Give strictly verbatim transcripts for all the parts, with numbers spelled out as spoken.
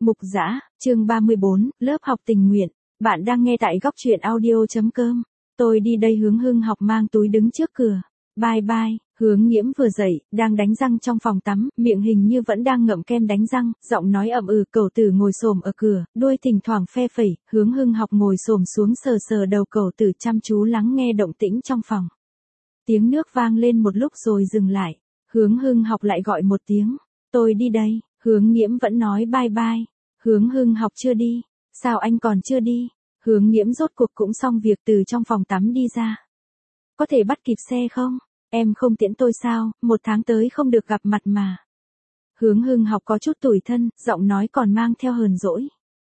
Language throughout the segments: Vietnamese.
Mục Dã, chương ba mươi bốn, lớp học tình nguyện. Bạn đang nghe tại góc truyện audio chấm com. Tôi đi đây. Hướng Hưng học mang túi đứng trước cửa. Bye bye. Hướng Nghiễm vừa dậy, đang đánh răng trong phòng tắm, miệng hình như vẫn đang ngậm kem đánh răng, giọng nói ậm ừ. Cẩu Tử ngồi xổm ở cửa, đuôi thỉnh thoảng phe phẩy. Hướng Hưng học ngồi xổm xuống sờ sờ đầu Cẩu Tử, chăm chú lắng nghe động tĩnh trong phòng. Tiếng nước vang lên một lúc rồi dừng lại. Hướng Hưng học lại gọi một tiếng. Tôi đi đây. Hướng Nghiễm vẫn nói bye bye. Hướng Hưng học chưa đi. Sao anh còn chưa đi? Hướng Nghiễm rốt cuộc cũng xong việc, từ trong phòng tắm đi ra. Có thể bắt kịp xe không? Em không tiễn tôi sao, một tháng tới không được gặp mặt mà. Hướng Hưng học có chút tủi thân, giọng nói còn mang theo hờn dỗi.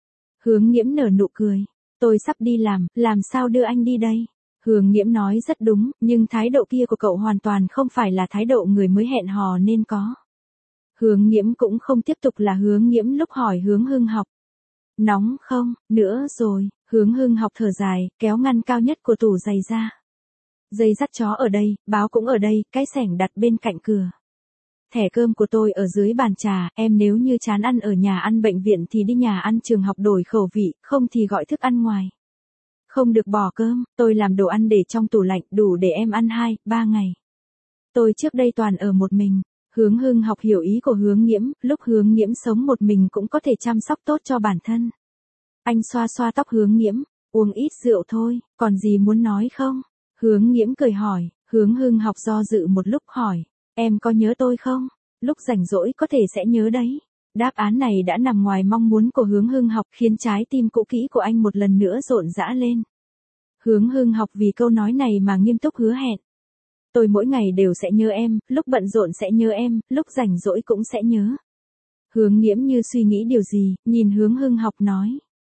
Hướng Nghiễm nở nụ cười. Tôi sắp đi làm, làm sao đưa anh đi đây? Hướng Nghiễm nói rất đúng, nhưng thái độ kia của cậu hoàn toàn không phải là thái độ người mới hẹn hò nên có. Hướng Nghiễm cũng không tiếp tục là Hướng Nghiễm lúc hỏi Hướng Hưng học. Nóng không? Nữa rồi. Hướng Hưng học thở dài, kéo ngăn cao nhất của tủ giày ra. Dây dắt chó ở đây, báo cũng ở đây, cái xẻng đặt bên cạnh cửa. Thẻ cơm của tôi ở dưới bàn trà, em nếu như chán ăn ở nhà ăn bệnh viện thì đi nhà ăn trường học đổi khẩu vị, không thì gọi thức ăn ngoài. Không được bỏ cơm, tôi làm đồ ăn để trong tủ lạnh, đủ để em ăn hai, ba ngày. Tôi trước đây toàn ở một mình. Hướng Hưng học hiểu ý của Hướng Nghiễm, lúc Hướng Nghiễm sống một mình cũng có thể chăm sóc tốt cho bản thân. Anh xoa xoa tóc Hướng Nghiễm, uống ít rượu thôi, còn gì muốn nói không? Hướng Nghiễm cười hỏi. Hướng Hưng học do dự một lúc hỏi, em có nhớ tôi không? Lúc rảnh rỗi có thể sẽ nhớ đấy. Đáp án này đã nằm ngoài mong muốn của Hướng Hưng học, khiến trái tim cũ kỹ của anh một lần nữa rộn rã lên. Hướng Hưng học vì câu nói này mà nghiêm túc hứa hẹn. Tôi mỗi ngày đều sẽ nhớ em, lúc bận rộn sẽ nhớ em, lúc rảnh rỗi cũng sẽ nhớ. Hướng Nghiễm như suy nghĩ điều gì, nhìn Hướng Hưng học nói.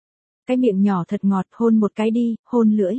Cái miệng nhỏ thật ngọt, hôn một cái đi, hôn lưỡi.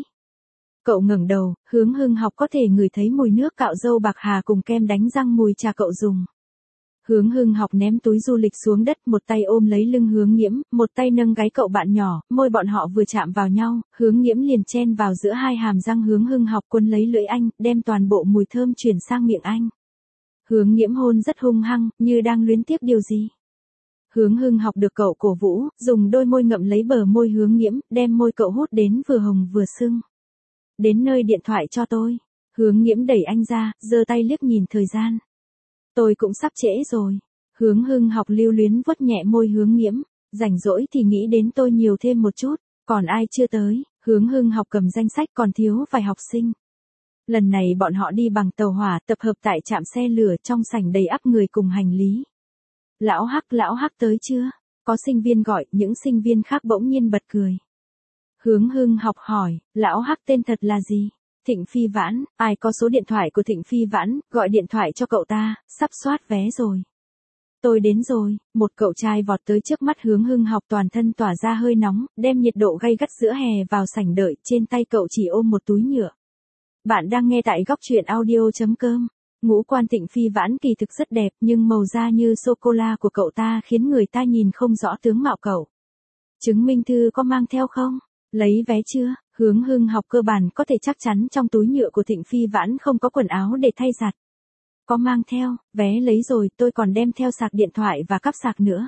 Cậu ngẩng đầu, Hướng Hưng học có thể ngửi thấy mùi nước cạo râu bạc hà cùng kem đánh răng mùi trà cậu dùng. Hướng Hưng học ném túi du lịch xuống đất, một tay ôm lấy lưng Hướng Nghiễm, một tay nâng gáy cậu bạn nhỏ, môi bọn họ vừa chạm vào nhau, Hướng Nghiễm liền chen vào giữa hai hàm răng Hướng Hưng học, cuốn lấy lưỡi anh, đem toàn bộ mùi thơm chuyển sang miệng anh. Hướng Nghiễm hôn rất hung hăng, như đang luyến tiếc điều gì. Hướng Hưng học được cậu cổ vũ, dùng đôi môi ngậm lấy bờ môi Hướng Nghiễm, đem môi cậu hút đến vừa hồng vừa sưng. Đến nơi điện thoại cho tôi. Hướng Nghiễm đẩy anh ra, giơ tay liếc nhìn thời gian. Tôi cũng sắp trễ rồi. Hướng Hưng học lưu luyến vuốt nhẹ môi Hướng Nghiễm. Rảnh rỗi thì nghĩ đến tôi nhiều thêm một chút. Còn ai chưa tới? Hướng Hưng học cầm danh sách, còn thiếu vài học sinh. Lần này bọn họ đi bằng tàu hỏa, tập hợp tại trạm xe lửa, trong sảnh đầy ắp người cùng hành lý. Lão Hắc, lão Hắc tới chưa? Có sinh viên gọi, những sinh viên khác bỗng nhiên bật cười. Hướng Hưng học hỏi, lão Hắc tên thật là gì? Thịnh Phi Vãn. Ai có số điện thoại của Thịnh Phi Vãn, gọi điện thoại cho cậu ta, sắp soát vé rồi. Tôi đến rồi. Một cậu trai vọt tới trước mắt Hướng Hưng học, toàn thân tỏa ra hơi nóng, đem nhiệt độ gay gắt giữa hè vào sảnh đợi, trên tay cậu chỉ ôm một túi nhựa. Bạn đang nghe tại góc truyện audio chấm com. Ngũ quan Thịnh Phi Vãn kỳ thực rất đẹp, nhưng màu da như sô-cô-la của cậu ta khiến người ta nhìn không rõ tướng mạo cậu. Chứng minh thư có mang theo không? Lấy vé chưa? Hướng Hưng học cơ bản có thể chắc chắn trong túi nhựa của Thịnh Phi Vãn không có quần áo để thay giặt. Có mang theo, vé lấy rồi, tôi còn đem theo sạc điện thoại và cáp sạc nữa.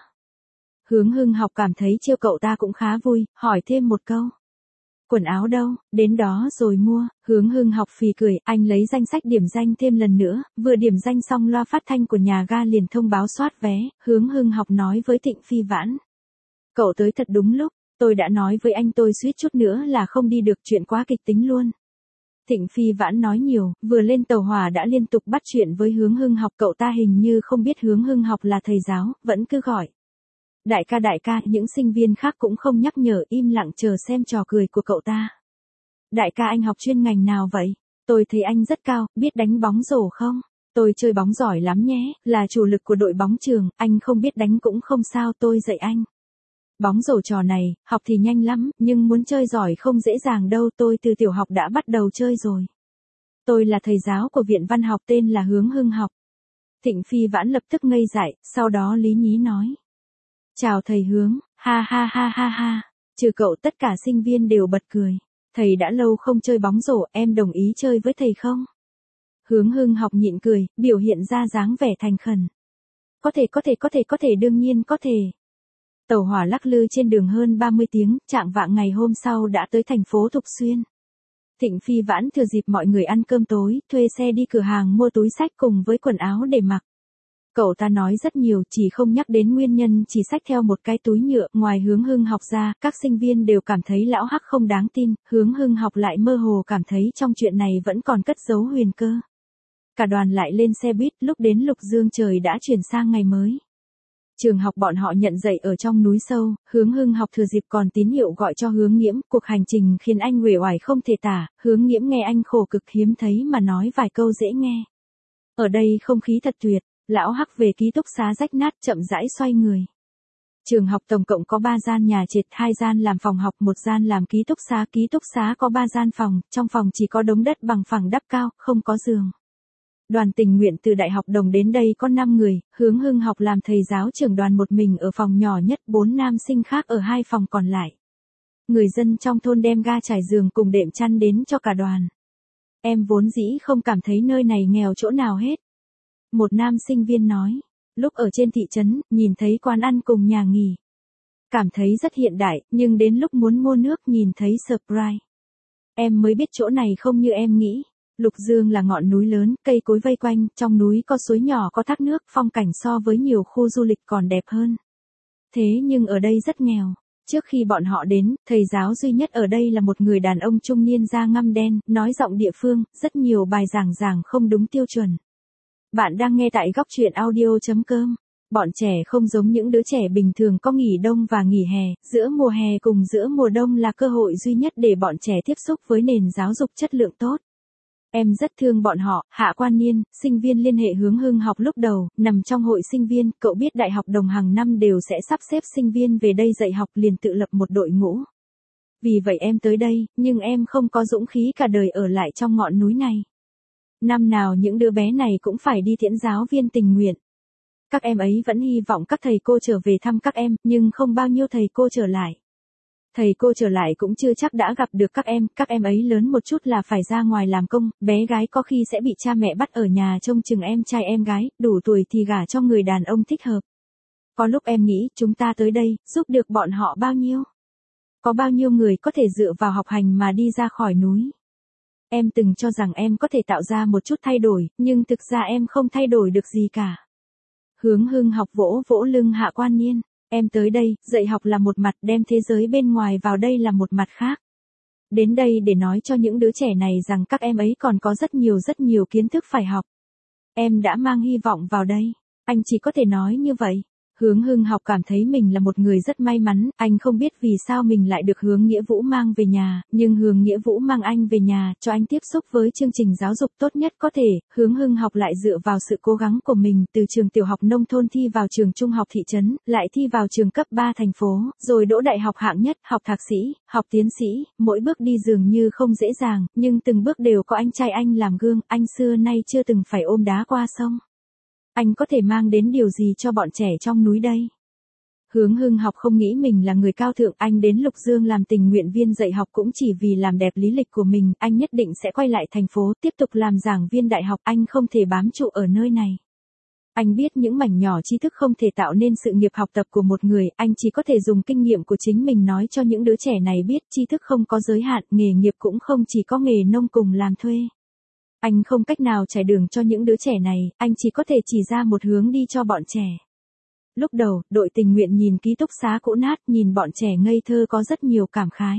Hướng Hưng học cảm thấy trêu cậu ta cũng khá vui, hỏi thêm một câu. Quần áo đâu? Đến đó rồi mua. Hướng Hưng học phì cười, anh lấy danh sách điểm danh thêm lần nữa, vừa điểm danh xong loa phát thanh của nhà ga liền thông báo soát vé. Hướng Hưng học nói với Thịnh Phi Vãn. Cậu tới thật đúng lúc. Tôi đã nói với anh tôi suýt chút nữa là không đi được, chuyện quá kịch tính luôn. Thịnh Phi Vãn nói nhiều, vừa lên tàu hỏa đã liên tục bắt chuyện với Hướng Hưng học, cậu ta hình như không biết Hướng Hưng học là thầy giáo, vẫn cứ gọi. Đại ca đại ca, những sinh viên khác cũng không nhắc nhở, im lặng chờ xem trò cười của cậu ta. Đại ca anh học chuyên ngành nào vậy? Tôi thấy anh rất cao, biết đánh bóng rổ không? Tôi chơi bóng giỏi lắm nhé, là chủ lực của đội bóng trường, anh không biết đánh cũng không sao, tôi dạy anh. Bóng rổ trò này, học thì nhanh lắm, nhưng muốn chơi giỏi không dễ dàng đâu, tôi từ tiểu học đã bắt đầu chơi rồi. Tôi là thầy giáo của viện văn học tên là Hướng Hưng học. Thịnh Phi Vãn lập tức ngây dại, sau đó lý nhí nói. Chào thầy Hướng, ha ha ha ha ha, trừ cậu tất cả sinh viên đều bật cười. Thầy đã lâu không chơi bóng rổ, em đồng ý chơi với thầy không? Hướng Hưng học nhịn cười, biểu hiện ra dáng vẻ thành khẩn. Có thể có thể có thể có thể đương nhiên có thể. Tàu hỏa lắc lư trên đường hơn ba mươi tiếng, trạng vạng ngày hôm sau đã tới thành phố Thục Xuyên. Thịnh Phi Vãn thừa dịp mọi người ăn cơm tối, thuê xe đi cửa hàng mua túi xách cùng với quần áo để mặc. Cậu ta nói rất nhiều, chỉ không nhắc đến nguyên nhân chỉ xách theo một cái túi nhựa. Ngoài Hướng Hưng Học ra, các sinh viên đều cảm thấy lão Hắc không đáng tin, Hướng Hưng Học lại mơ hồ cảm thấy trong chuyện này vẫn còn cất giấu huyền cơ. Cả đoàn lại lên xe buýt, lúc đến Lục Dương trời đã chuyển sang ngày mới. Trường học bọn họ nhận dạy ở trong núi sâu, Hướng Hưng Học thừa dịp còn tín hiệu gọi cho Hướng Nghiễm, cuộc hành trình khiến anh uể oải không thể tả, Hướng Nghiễm nghe anh khổ cực hiếm thấy mà nói vài câu dễ nghe. Ở đây không khí thật tuyệt, lão Hắc về ký túc xá rách nát chậm rãi xoay người. Trường học tổng cộng có ba gian nhà trệt, hai gian làm phòng học, một gian làm ký túc xá, ký túc xá có ba gian phòng, trong phòng chỉ có đống đất bằng phẳng đắp cao, không có giường. Đoàn tình nguyện từ Đại học Đồng đến đây có năm người, Hướng Hưng Học làm thầy giáo trưởng đoàn một mình ở phòng nhỏ nhất, bốn nam sinh khác ở hai phòng còn lại. Người dân trong thôn đem ga trải giường cùng đệm chăn đến cho cả đoàn. Em vốn dĩ không cảm thấy nơi này nghèo chỗ nào hết. Một nam sinh viên nói, lúc ở trên thị trấn, nhìn thấy quán ăn cùng nhà nghỉ. Cảm thấy rất hiện đại, nhưng đến lúc muốn mua nước nhìn thấy Sprite. Em mới biết chỗ này không như em nghĩ. Lục Dương là ngọn núi lớn, cây cối vây quanh, trong núi có suối nhỏ có thác nước, phong cảnh so với nhiều khu du lịch còn đẹp hơn. Thế nhưng ở đây rất nghèo. Trước khi bọn họ đến, thầy giáo duy nhất ở đây là một người đàn ông trung niên da ngăm đen, nói giọng địa phương, rất nhiều bài giảng giảng không đúng tiêu chuẩn. Bạn đang nghe tại góc truyện audio chấm com. Bọn trẻ không giống những đứa trẻ bình thường có nghỉ đông và nghỉ hè, giữa mùa hè cùng giữa mùa đông là cơ hội duy nhất để bọn trẻ tiếp xúc với nền giáo dục chất lượng tốt. Em rất thương bọn họ. Hạ Quan Niên, sinh viên liên hệ Hướng Hưng Học lúc đầu, nằm trong hội sinh viên, cậu biết Đại học Đồng hàng năm đều sẽ sắp xếp sinh viên về đây dạy học, liền tự lập một đội ngũ. Vì vậy em tới đây, nhưng em không có dũng khí cả đời ở lại trong ngọn núi này. Năm nào những đứa bé này cũng phải đi tiễn giáo viên tình nguyện. Các em ấy vẫn hy vọng các thầy cô trở về thăm các em, nhưng không bao nhiêu thầy cô trở lại. Thầy cô trở lại cũng chưa chắc đã gặp được các em, các em ấy lớn một chút là phải ra ngoài làm công, bé gái có khi sẽ bị cha mẹ bắt ở nhà trông chừng em trai em gái, đủ tuổi thì gả cho người đàn ông thích hợp. Có lúc em nghĩ, chúng ta tới đây, giúp được bọn họ bao nhiêu? Có bao nhiêu người có thể dựa vào học hành mà đi ra khỏi núi? Em từng cho rằng em có thể tạo ra một chút thay đổi, nhưng thực ra em không thay đổi được gì cả. Hướng Hưng Học vỗ vỗ lưng Hạ Quan Niên. Em tới đây, dạy học là một mặt, đem thế giới bên ngoài vào đây là một mặt khác. Đến đây để nói cho những đứa trẻ này rằng các em ấy còn có rất nhiều rất nhiều kiến thức phải học. Em đã mang hy vọng vào đây. Anh chỉ có thể nói như vậy. Hướng Hưng Học cảm thấy mình là một người rất may mắn, anh không biết vì sao mình lại được Hướng Nghĩa Vũ mang về nhà, nhưng Hướng Nghĩa Vũ mang anh về nhà, cho anh tiếp xúc với chương trình giáo dục tốt nhất có thể. Hướng Hưng Học lại dựa vào sự cố gắng của mình, từ trường tiểu học nông thôn thi vào trường trung học thị trấn, lại thi vào trường cấp ba thành phố, rồi đỗ đại học hạng nhất, học thạc sĩ, học tiến sĩ, mỗi bước đi dường như không dễ dàng, nhưng từng bước đều có anh trai anh làm gương, anh xưa nay chưa từng phải ôm đá qua sông. Anh có thể mang đến điều gì cho bọn trẻ trong núi đây? Hướng Hưng Học không nghĩ mình là người cao thượng, anh đến Lục Dương làm tình nguyện viên dạy học cũng chỉ vì làm đẹp lý lịch của mình, anh nhất định sẽ quay lại thành phố, tiếp tục làm giảng viên đại học, anh không thể bám trụ ở nơi này. Anh biết những mảnh nhỏ tri thức không thể tạo nên sự nghiệp học tập của một người, anh chỉ có thể dùng kinh nghiệm của chính mình nói cho những đứa trẻ này biết tri thức không có giới hạn, nghề nghiệp cũng không chỉ có nghề nông cùng làm thuê. Anh không cách nào trải đường cho những đứa trẻ này, anh chỉ có thể chỉ ra một hướng đi cho bọn trẻ. Lúc đầu, đội tình nguyện nhìn ký túc xá cũ nát, nhìn bọn trẻ ngây thơ có rất nhiều cảm khái.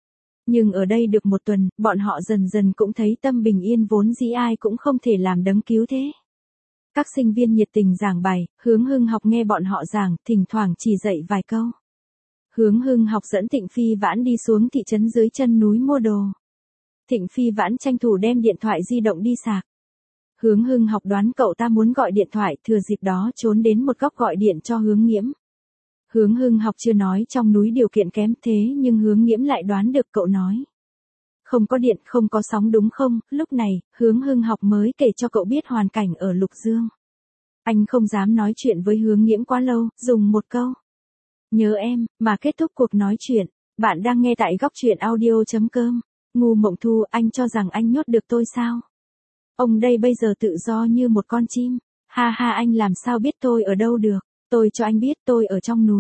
Nhưng ở đây được một tuần, bọn họ dần dần cũng thấy tâm bình yên vốn dĩ ai cũng không thể làm đấng cứu thế. Các sinh viên nhiệt tình giảng bài, Hướng Hưng Học nghe bọn họ giảng, thỉnh thoảng chỉ dạy vài câu. Hướng Hưng Học dẫn Thịnh Phi Vãn đi xuống thị trấn dưới chân núi mua đồ. Thịnh Phi Vãn tranh thủ đem điện thoại di động đi sạc. Hướng Hưng Học đoán cậu ta muốn gọi điện thoại, thừa dịp đó trốn đến một góc gọi điện cho Hướng Nghiễm. Hướng Hưng Học chưa nói trong núi điều kiện kém thế nhưng Hướng Nghiễm lại đoán được cậu nói. Không có điện, không có sóng đúng không? Lúc này, Hướng Hưng Học mới kể cho cậu biết hoàn cảnh ở Lục Dương. Anh không dám nói chuyện với Hướng Nghiễm quá lâu, dùng một câu. Nhớ em, mà kết thúc cuộc nói chuyện. Bạn đang nghe tại góc truyện audio chấm com. Ngu Mộng Thu, anh cho rằng anh nhốt được tôi sao? Ông đây bây giờ tự do như một con chim. Ha ha, anh làm sao biết tôi ở đâu được? Tôi cho anh biết tôi ở trong núi.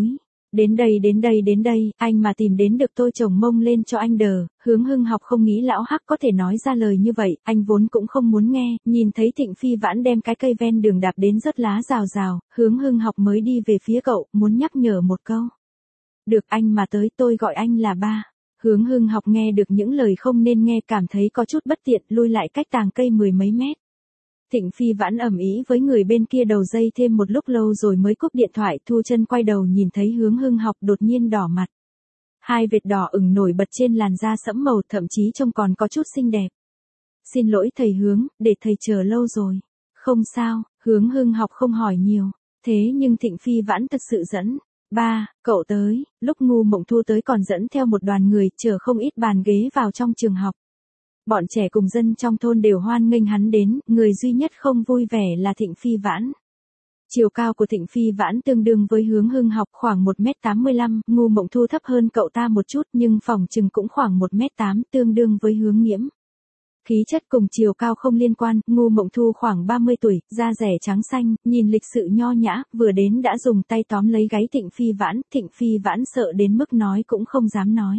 Đến đây đến đây đến đây, anh mà tìm đến được tôi chồng mông lên cho anh đờ, Hướng Hưng học không nghĩ lão hắc có thể nói ra lời như vậy, anh vốn cũng không muốn nghe, nhìn thấy Thịnh Phi Vãn đem cái cây ven đường đạp đến rớt lá rào rào, Hướng Hưng học mới đi về phía cậu, muốn nhắc nhở một câu. Được anh mà tới tôi gọi anh là ba. Hướng Hưng học nghe được những lời không nên nghe cảm thấy có chút bất tiện, lui lại cách tàng cây mười mấy mét. Thịnh Phi Vãn ầm ĩ với người bên kia đầu dây thêm một lúc lâu rồi mới cúp điện thoại, thu chân quay đầu nhìn thấy Hướng Hưng học đột nhiên đỏ mặt. Hai vệt đỏ ửng nổi bật trên làn da sẫm màu, thậm chí trông còn có chút xinh đẹp. Xin lỗi thầy Hướng, để thầy chờ lâu rồi. Không sao, Hướng Hưng học không hỏi nhiều. Thế nhưng Thịnh Phi Vãn thật sự dẫn. Ba, cậu tới, lúc Ngu Mộng Thu tới còn dẫn theo một đoàn người chở không ít bàn ghế vào trong trường học. Bọn trẻ cùng dân trong thôn đều hoan nghênh hắn đến, người duy nhất không vui vẻ là Thịnh Phi Vãn. Chiều cao của Thịnh Phi Vãn tương đương với Hướng Hưng học khoảng một mét tám mươi lăm, Ngu Mộng Thu thấp hơn cậu ta một chút nhưng phỏng chừng cũng khoảng một mét tám, tương đương với Hướng Nghiễm. Khí chất cùng chiều cao không liên quan, Ngu Mộng Thu khoảng ba mươi tuổi, da rẻ trắng xanh, nhìn lịch sự nho nhã, vừa đến đã dùng tay tóm lấy gáy Thịnh Phi Vãn, Thịnh Phi Vãn sợ đến mức nói cũng không dám nói.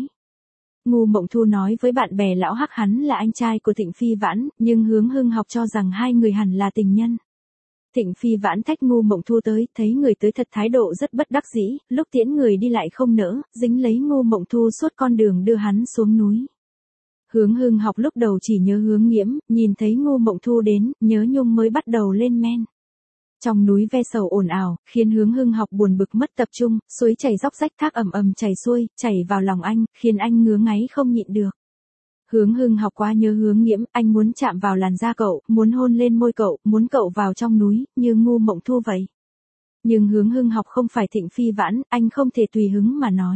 Ngu Mộng Thu nói với bạn bè lão hắc hắn là anh trai của Thịnh Phi Vãn, nhưng Hướng Hưng học cho rằng hai người hẳn là tình nhân. Thịnh Phi Vãn thách Ngu Mộng Thu tới, thấy người tới thật thái độ rất bất đắc dĩ, lúc tiễn người đi lại không nỡ, dính lấy Ngu Mộng Thu suốt con đường đưa hắn xuống núi. Hướng Hưng học lúc đầu chỉ nhớ Hướng Nghiễm, nhìn thấy Ngu Mộng Thu đến, nhớ nhung mới bắt đầu lên men. Trong núi ve sầu ồn ào, khiến Hướng Hưng học buồn bực mất tập trung, suối chảy róc rách thác ầm ầm chảy xuôi, chảy vào lòng anh, khiến anh ngứa ngáy không nhịn được. Hướng Hưng học quá nhớ Hướng Nghiễm, anh muốn chạm vào làn da cậu, muốn hôn lên môi cậu, muốn cậu vào trong núi, như Ngu Mộng Thu vậy. Nhưng Hướng Hưng học không phải Thịnh Phi Vãn, anh không thể tùy hứng mà nói.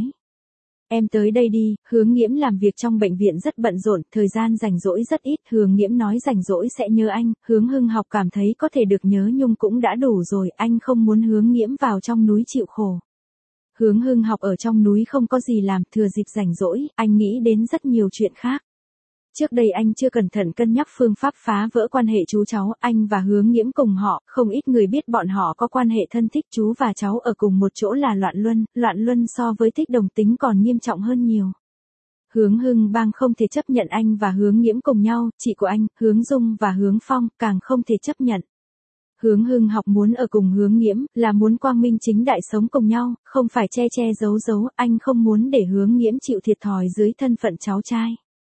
Em tới đây đi, Hướng Nghiễm làm việc trong bệnh viện rất bận rộn, thời gian rảnh rỗi rất ít, Hướng Nghiễm nói rảnh rỗi sẽ nhớ anh, Hướng Hưng học cảm thấy có thể được nhớ nhung cũng đã đủ rồi, anh không muốn Hướng Nghiễm vào trong núi chịu khổ. Hướng Hưng học ở trong núi không có gì làm, thừa dịp rảnh rỗi, anh nghĩ đến rất nhiều chuyện khác. Trước đây anh chưa cẩn thận cân nhắc phương pháp phá vỡ quan hệ chú cháu, anh và Hướng Nghiễm cùng họ, không ít người biết bọn họ có quan hệ thân thích, chú và cháu ở cùng một chỗ là loạn luân, loạn luân so với thích đồng tính còn nghiêm trọng hơn nhiều. Hướng Hưng Bang không thể chấp nhận anh và Hướng Nghiễm cùng nhau, chị của anh, Hướng Dung và Hướng Phong, càng không thể chấp nhận. Hướng Hưng học muốn ở cùng Hướng Nghiễm, là muốn quang minh chính đại sống cùng nhau, không phải che che giấu giấu, anh không muốn để Hướng Nghiễm chịu thiệt thòi dưới thân phận cháu trai.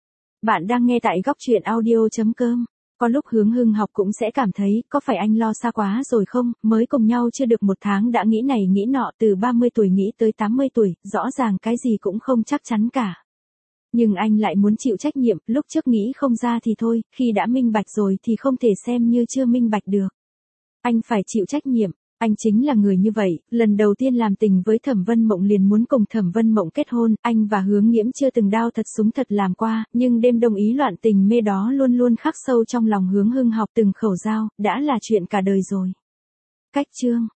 Bạn đang nghe tại góc truyện audio chấm com. Có lúc Hướng Hưng học cũng sẽ cảm thấy, có phải anh lo xa quá rồi không, mới cùng nhau chưa được một tháng đã nghĩ này nghĩ nọ, từ ba mươi tuổi nghĩ tới tám mươi tuổi, rõ ràng cái gì cũng không chắc chắn cả. Nhưng anh lại muốn chịu trách nhiệm, lúc trước nghĩ không ra thì thôi, khi đã minh bạch rồi thì không thể xem như chưa minh bạch được. Anh phải chịu trách nhiệm. Anh chính là người như vậy, lần đầu tiên làm tình với Thẩm Vân Mộng liền muốn cùng Thẩm Vân Mộng kết hôn, anh và Hướng Nghiễm chưa từng đao thật súng thật làm qua, nhưng đêm đồng ý loạn tình mê đó luôn luôn khắc sâu trong lòng Hướng Hưng học, từng khẩu dao, đã là chuyện cả đời rồi. Cách chương